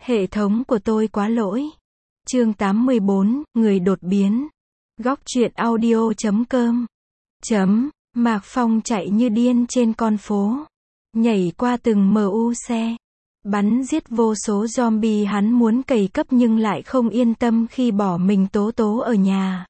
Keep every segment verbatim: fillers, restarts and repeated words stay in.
Hệ thống của tôi quá lỗi. Chương tám mươi bốn, người đột biến. Góc truyện audio chấm com. Chấm, Mạc Phong chạy như điên trên con phố. Nhảy qua từng em u xe. Bắn giết vô số zombie, hắn muốn cày cấp nhưng lại không yên tâm khi bỏ mình tố tố ở nhà.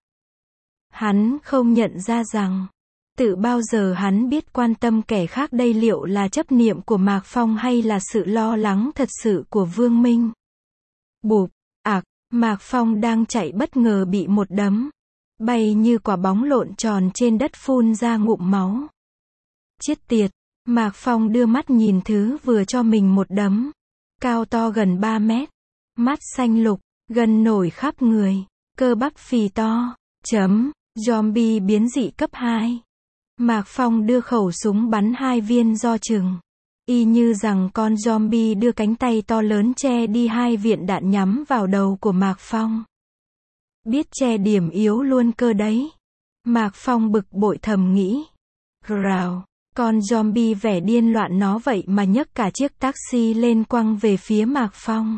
Hắn không nhận ra rằng, tự bao giờ hắn biết quan tâm kẻ khác đây liệu là chấp niệm của Mạc Phong hay là sự lo lắng thật sự của Vương Minh. Bụp, ạc, Mạc Phong đang chạy bất ngờ bị một đấm. Bay như quả bóng lộn tròn trên đất phun ra ngụm máu. Chết tiệt, Mạc Phong đưa mắt nhìn thứ vừa cho mình một đấm. Cao to gần ba mét. Mắt xanh lục, gần nổi khắp người. Cơ bắp phì to. Chấm, zombie biến dị cấp hai. Mạc Phong đưa khẩu súng bắn hai viên do chừng. Y như rằng con zombie đưa cánh tay to lớn che đi hai viên đạn nhắm vào đầu của Mạc Phong. Biết che điểm yếu luôn cơ đấy. Mạc Phong bực bội thầm nghĩ. Rào, con zombie vẻ điên loạn nó vậy mà nhấc cả chiếc taxi lên quăng về phía Mạc Phong.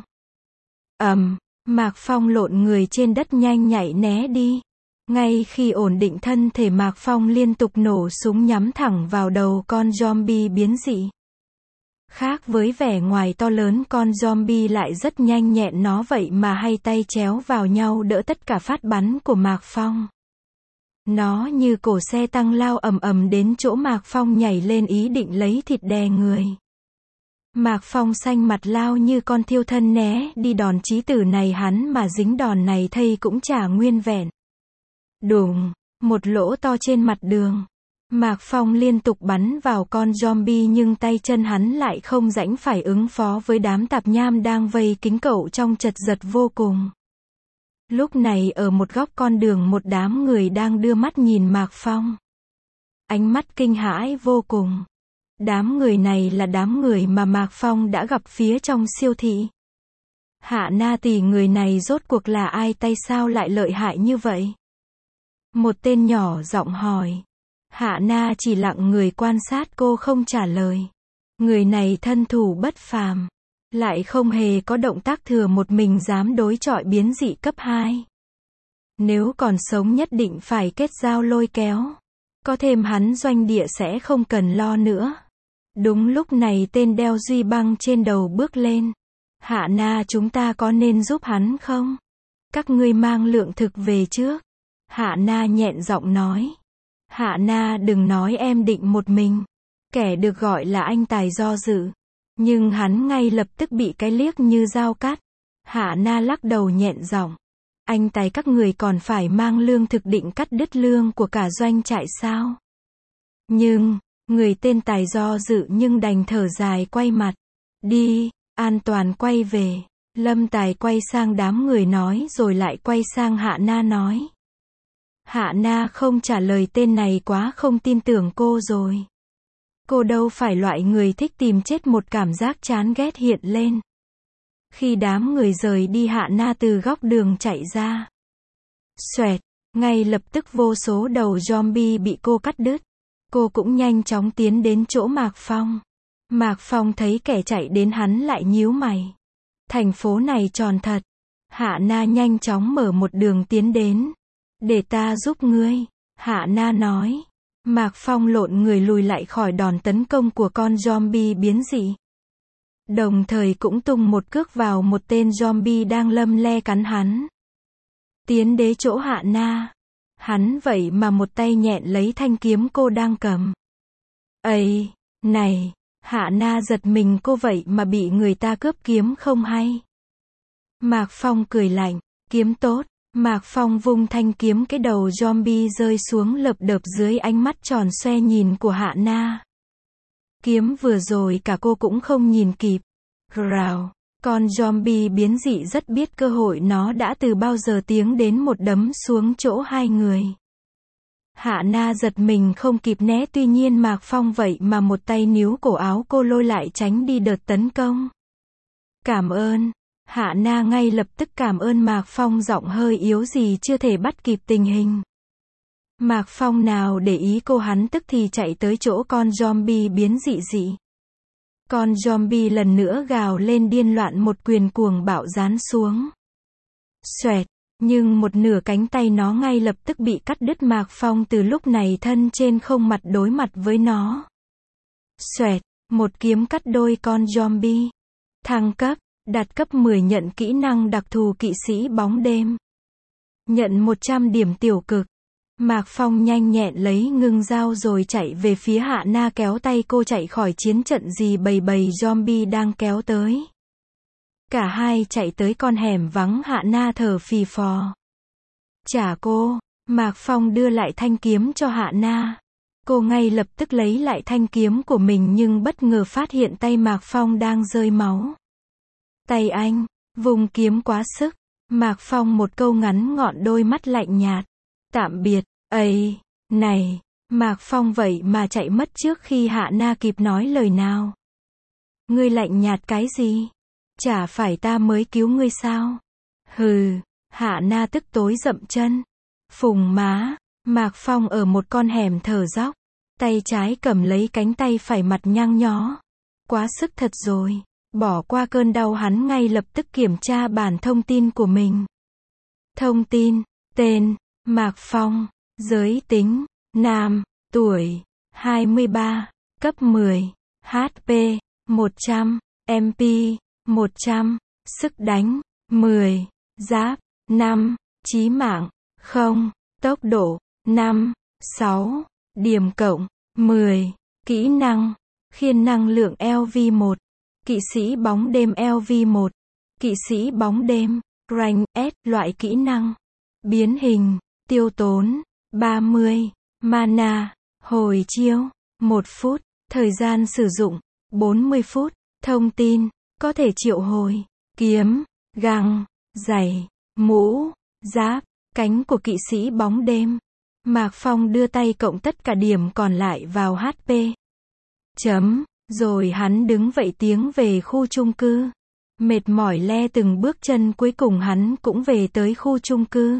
Ầm, Mạc Phong lộn người trên đất nhanh nhạy né đi. Ngay khi ổn định thân thể Mạc Phong liên tục nổ súng nhắm thẳng vào đầu con zombie biến dị. Khác với vẻ ngoài to lớn, con zombie lại rất nhanh nhẹn, nó vậy mà hai tay chéo vào nhau đỡ tất cả phát bắn của Mạc Phong. Nó như cổ xe tăng lao ầm ầm đến chỗ Mạc Phong nhảy lên ý định lấy thịt đè người. Mạc Phong xanh mặt lao như con thiêu thân né đi đòn chí tử này, hắn mà dính đòn này thây cũng chả nguyên vẹn. Đùng, một lỗ to trên mặt đường. Mạc Phong liên tục bắn vào con zombie nhưng tay chân hắn lại không rãnh phải ứng phó với đám tạp nham đang vây kín cậu trong chật vật vô cùng. Lúc này ở một góc con đường, một đám người đang đưa mắt nhìn Mạc Phong. Ánh mắt kinh hãi vô cùng. Đám người này là đám người mà Mạc Phong đã gặp phía trong siêu thị. Hạ Na tỷ, người này rốt cuộc là ai, tay sao lại lợi hại như vậy? Một tên nhỏ giọng hỏi. Hạ Na chỉ lặng người quan sát, cô không trả lời. Người này thân thủ bất phàm, lại không hề có động tác thừa một mình dám đối chọi biến dị cấp hai. Nếu còn sống nhất định phải kết giao lôi kéo. Có thêm hắn doanh địa sẽ không cần lo nữa. Đúng lúc này tên đeo duy băng trên đầu bước lên. Hạ Na, chúng ta có nên giúp hắn không? Các ngươi mang lượng thực về trước. Hạ Na nhẹn giọng nói. Hạ Na, đừng nói em định một mình. Kẻ được gọi là anh tài do dự. Nhưng hắn ngay lập tức bị cái liếc như dao cắt. Hạ Na lắc đầu nhẹn giọng. Anh tài, các người còn phải mang lương thực, định cắt đứt lương của cả doanh trại sao? Nhưng, người tên tài do dự nhưng đành thở dài quay mặt. Đi, an toàn quay về. Lâm Tài quay sang đám người nói rồi lại quay sang Hạ Na nói. Hạ Na không trả lời, tên này quá không tin tưởng cô rồi. Cô đâu phải loại người thích tìm chết, một cảm giác chán ghét hiện lên. Khi đám người rời đi, Hạ Na từ góc đường chạy ra. Xoẹt, ngay lập tức vô số đầu zombie bị cô cắt đứt. Cô cũng nhanh chóng tiến đến chỗ Mạc Phong. Mạc Phong thấy kẻ chạy đến hắn lại nhíu mày. Thành phố này tròn thật. Hạ Na nhanh chóng mở một đường tiến đến. Để ta giúp ngươi, Hạ Na nói. Mạc Phong lộn người lùi lại khỏi đòn tấn công của con zombie biến dị. Đồng thời cũng tung một cước vào một tên zombie đang lâm le cắn hắn. Tiến đến chỗ Hạ Na. Hắn vậy mà một tay nhẹn lấy thanh kiếm cô đang cầm. Ây, này, Hạ Na giật mình, cô vậy mà bị người ta cướp kiếm không hay. Mạc Phong cười lạnh, kiếm tốt. Mạc Phong vung thanh kiếm, cái đầu zombie rơi xuống lợp đợp dưới ánh mắt tròn xoe nhìn của Hạ Na. Kiếm vừa rồi cả cô cũng không nhìn kịp. Rào, con zombie biến dị rất biết cơ hội, nó đã từ bao giờ tiến đến một đấm xuống chỗ hai người. Hạ Na giật mình không kịp né, tuy nhiên Mạc Phong vậy mà một tay níu cổ áo cô lôi lại tránh đi đợt tấn công. Cảm ơn. Hạ Na ngay lập tức cảm ơn Mạc Phong, giọng hơi yếu gì chưa thể bắt kịp tình hình. Mạc Phong nào để ý cô, hắn tức thì chạy tới chỗ con zombie biến dị dị. Con zombie lần nữa gào lên điên loạn, một quyền cuồng bạo giáng xuống. Xoẹt, nhưng một nửa cánh tay nó ngay lập tức bị cắt đứt. Mạc Phong từ lúc này thân trên không mặt đối mặt với nó. Xoẹt, một kiếm cắt đôi con zombie. Thăng cấp, đạt cấp mười, nhận kỹ năng đặc thù kỵ sĩ bóng đêm. Nhận một trăm điểm tiểu cực. Mạc Phong nhanh nhẹn lấy ngưng dao rồi chạy về phía Hạ Na, kéo tay cô chạy khỏi chiến trận dì bầy bầy zombie đang kéo tới. Cả hai chạy tới con hẻm vắng. Hạ Na thở phì phò. Trả cô. Mạc Phong đưa lại thanh kiếm cho Hạ Na. Cô ngay lập tức lấy lại thanh kiếm của mình nhưng bất ngờ phát hiện tay Mạc Phong đang rơi máu. Tay anh, vùng kiếm quá sức. Mạc Phong một câu ngắn gọn, đôi mắt lạnh nhạt. Tạm biệt, ấy, này, Mạc Phong vậy mà chạy mất trước khi Hạ Na kịp nói lời nào. Ngươi lạnh nhạt cái gì? Chả phải ta mới cứu ngươi sao? Hừ, Hạ Na tức tối dậm chân. Phùng má, Mạc Phong ở một con hẻm thở dốc. Tay trái cầm lấy cánh tay phải, mặt nhăn nhó. Quá sức thật rồi. Bỏ qua cơn đau, hắn ngay lập tức kiểm tra bản thông tin của mình. Thông tin, tên, Mạc Phong, giới tính, nam, tuổi, hai mươi ba, cấp mười, hát pê, một trăm, em pê, một trăm, sức đánh, mười, giáp, năm, chí mạng, không, tốc độ, năm, sáu, điểm cộng, mười, kỹ năng, khiên năng lượng lv một, kỵ sĩ bóng đêm lv một, kỵ sĩ bóng đêm, rank S, loại kỹ năng, biến hình, tiêu tốn, ba mươi, mana, hồi chiêu, một phút, thời gian sử dụng, bốn mươi phút, thông tin, có thể triệu hồi, kiếm, găng, giày, mũ, giáp, cánh của kỵ sĩ bóng đêm. Mạc Phong đưa tay cộng tất cả điểm còn lại vào hát pê. Chấm, rồi hắn đứng vậy tiến về khu chung cư. Mệt mỏi le từng bước chân, cuối cùng hắn cũng về tới khu chung cư.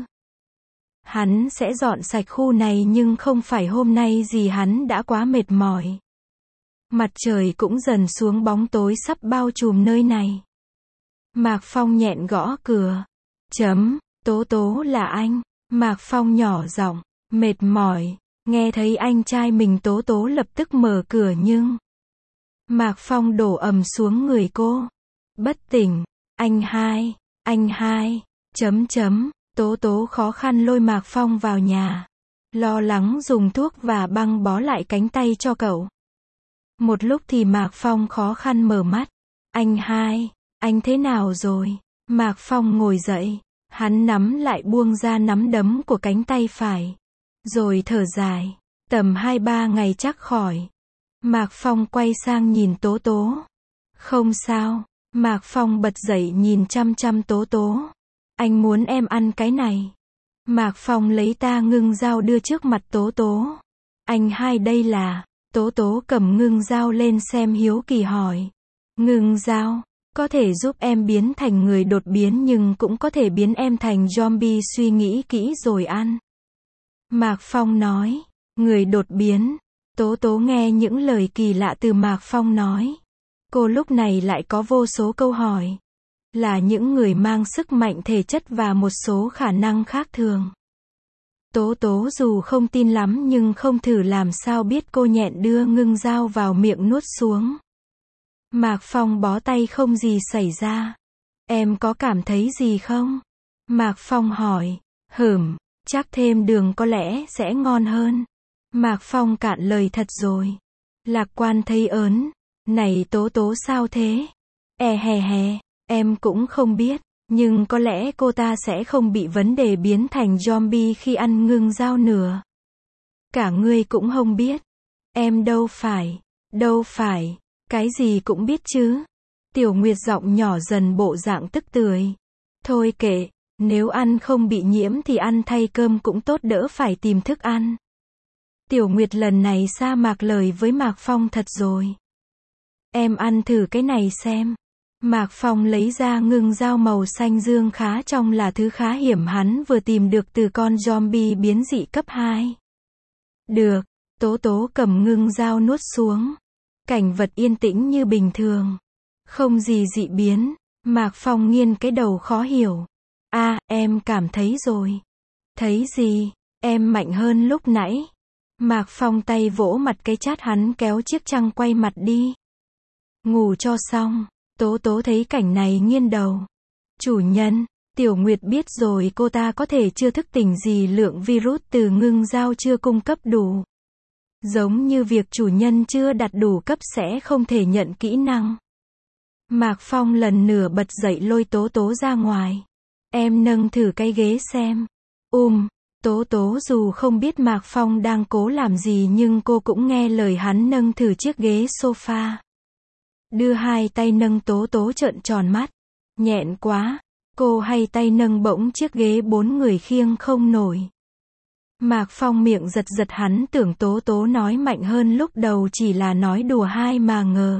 Hắn sẽ dọn sạch khu này nhưng không phải hôm nay gì, hắn đã quá mệt mỏi. Mặt trời cũng dần xuống, bóng tối sắp bao trùm nơi này. Mạc Phong nhẹn gõ cửa. Chấm, Tố Tố là anh. Mạc Phong nhỏ giọng, mệt mỏi. Nghe thấy anh trai mình, Tố Tố lập tức mở cửa nhưng Mạc Phong đổ ầm xuống người cô. Bất tỉnh, anh hai, anh hai, chấm chấm, Tố Tố khó khăn lôi Mạc Phong vào nhà. Lo lắng dùng thuốc và băng bó lại cánh tay cho cậu. Một lúc thì Mạc Phong khó khăn mở mắt. Anh hai, anh thế nào rồi? Mạc Phong ngồi dậy. Hắn nắm lại buông ra nắm đấm của cánh tay phải. Rồi thở dài. Tầm hai ba ngày chắc khỏi. Mạc Phong quay sang nhìn Tố Tố. Không sao. Mạc Phong bật dậy nhìn chăm chăm Tố Tố. Anh muốn em ăn cái này. Mạc Phong lấy ta ngưng dao đưa trước mặt Tố Tố. Anh hai, đây là... Tố Tố cầm ngưng dao lên xem, hiếu kỳ hỏi. Ngưng dao, có thể giúp em biến thành người đột biến nhưng cũng có thể biến em thành zombie, suy nghĩ kỹ rồi ăn. Mạc Phong nói. Người đột biến. Tố Tố nghe những lời kỳ lạ từ Mạc Phong nói. Cô lúc này lại có vô số câu hỏi. Là những người mang sức mạnh thể chất và một số khả năng khác thường. Tố Tố dù không tin lắm nhưng không thử làm sao biết, cô nhẹn đưa ngưng dao vào miệng nuốt xuống. Mạc Phong bó tay, không gì xảy ra. Em có cảm thấy gì không? Mạc Phong hỏi. Hửm, chắc thêm đường có lẽ sẽ ngon hơn. Mạc Phong cạn lời thật rồi. Lạc quan thấy ớn. Này Tố Tố sao thế? E hè hè, em cũng không biết. Nhưng có lẽ cô ta sẽ không bị vấn đề biến thành zombie khi ăn ngưng dao nữa. Cả ngươi cũng không biết. Em đâu phải, đâu phải, cái gì cũng biết chứ. Tiểu Nguyệt giọng nhỏ dần, bộ dạng tức tưởi. Thôi kệ, nếu ăn không bị nhiễm thì ăn thay cơm cũng tốt, đỡ phải tìm thức ăn. Tiểu Nguyệt lần này sa mạc lời với Mạc Phong thật rồi. Em ăn thử cái này xem. Mạc Phong lấy ra ngưng dao màu xanh dương, khá trong, là thứ khá hiểm hắn vừa tìm được từ con zombie biến dị cấp hai. Được, Tố Tố cầm ngưng dao nuốt xuống. Cảnh vật yên tĩnh như bình thường. Không gì dị biến. Mạc Phong nghiêng cái đầu khó hiểu. A, em cảm thấy rồi. Thấy gì? Em mạnh hơn lúc nãy. Mạc Phong tay vỗ mặt cái chát hắn kéo chiếc chăn quay mặt đi. Ngủ cho xong. Tố Tố thấy cảnh này nghiêng đầu. Chủ nhân, Tiểu Nguyệt biết rồi cô ta có thể chưa thức tỉnh gì lượng virus từ ngưng dao chưa cung cấp đủ. Giống như việc chủ nhân chưa đặt đủ cấp sẽ không thể nhận kỹ năng. Mạc Phong lần nửa bật dậy lôi Tố Tố ra ngoài. Em nâng thử cái ghế xem. Um, Tố Tố dù không biết Mạc Phong đang cố làm gì nhưng cô cũng nghe lời hắn nâng thử chiếc ghế sofa. Đưa hai tay nâng Tố Tố trợn tròn mắt. Nhẹn quá. Cô hay tay nâng bỗng chiếc ghế bốn người khiêng không nổi. Mạc Phong miệng giật giật hắn tưởng Tố Tố nói mạnh hơn lúc đầu chỉ là nói đùa hai mà ngờ.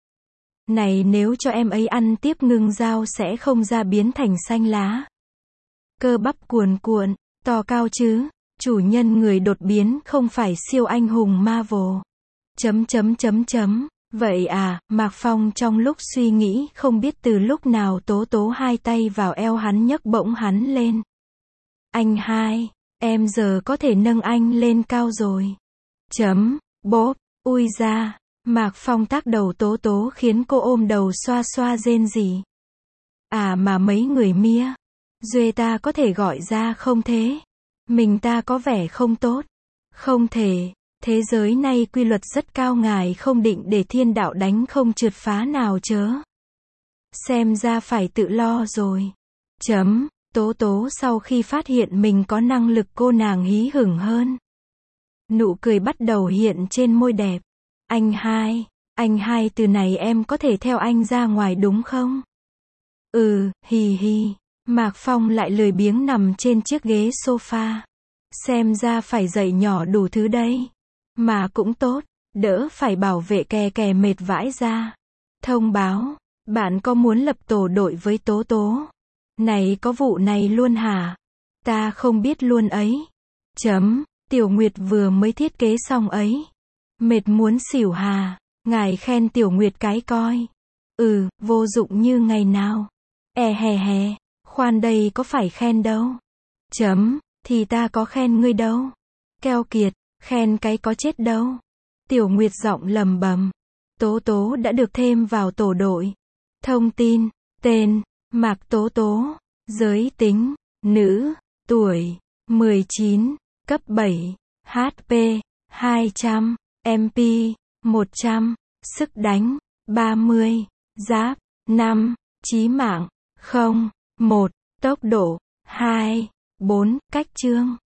Này nếu cho em ấy ăn tiếp ngưng dao sẽ không ra biến thành xanh lá. Cơ bắp cuồn cuộn, to cao chứ, chủ nhân người đột biến không phải siêu anh hùng Marvel. Chấm chấm chấm chấm. Vậy à, Mạc Phong trong lúc suy nghĩ không biết từ lúc nào Tố Tố hai tay vào eo hắn nhấc bổng hắn lên. Anh hai, em giờ có thể nâng anh lên cao rồi. Chấm, bốp, ui ra. Mạc Phong tác đầu Tố Tố khiến cô ôm đầu xoa xoa rên rỉ. À mà mấy người mía. Duê ta có thể gọi ra không thế? Mình ta có vẻ không tốt. Không thể. Thế giới nay quy luật rất cao ngài không định để thiên đạo đánh không trượt phá nào chớ. Xem ra phải tự lo rồi. Chấm, Tố Tố sau khi phát hiện mình có năng lực cô nàng hí hửng hơn. Nụ cười bắt đầu hiện trên môi đẹp. Anh hai, anh hai từ này em có thể theo anh ra ngoài đúng không? Ừ, hì hì. Mạc Phong lại lười biếng nằm trên chiếc ghế sofa. Xem ra phải dạy nhỏ đủ thứ đây. Mà cũng tốt, đỡ phải bảo vệ kè kè mệt vãi ra. Thông báo, bạn có muốn lập tổ đội với Tố Tố? Này có vụ này luôn hả? Ta không biết luôn ấy. Chấm, Tiểu Nguyệt vừa mới thiết kế xong ấy. Mệt muốn xỉu hà. Ngài khen Tiểu Nguyệt cái coi. Ừ, vô dụng như ngày nào. E hè hè, khoan đây có phải khen đâu. Chấm, thì ta có khen ngươi đâu. Keo kiệt, khen cái có chết đâu. Tiểu Nguyệt giọng lầm bầm. Tố Tố đã được thêm vào tổ đội. Thông tin, tên, Mạc Tố Tố, giới tính, nữ, tuổi, mười chín, cấp bảy, hát pê, hai trăm, em pê, một trăm, sức đánh, ba mươi, giáp, năm, chí mạng, không, một, tốc độ, hai, bốn, cách chương.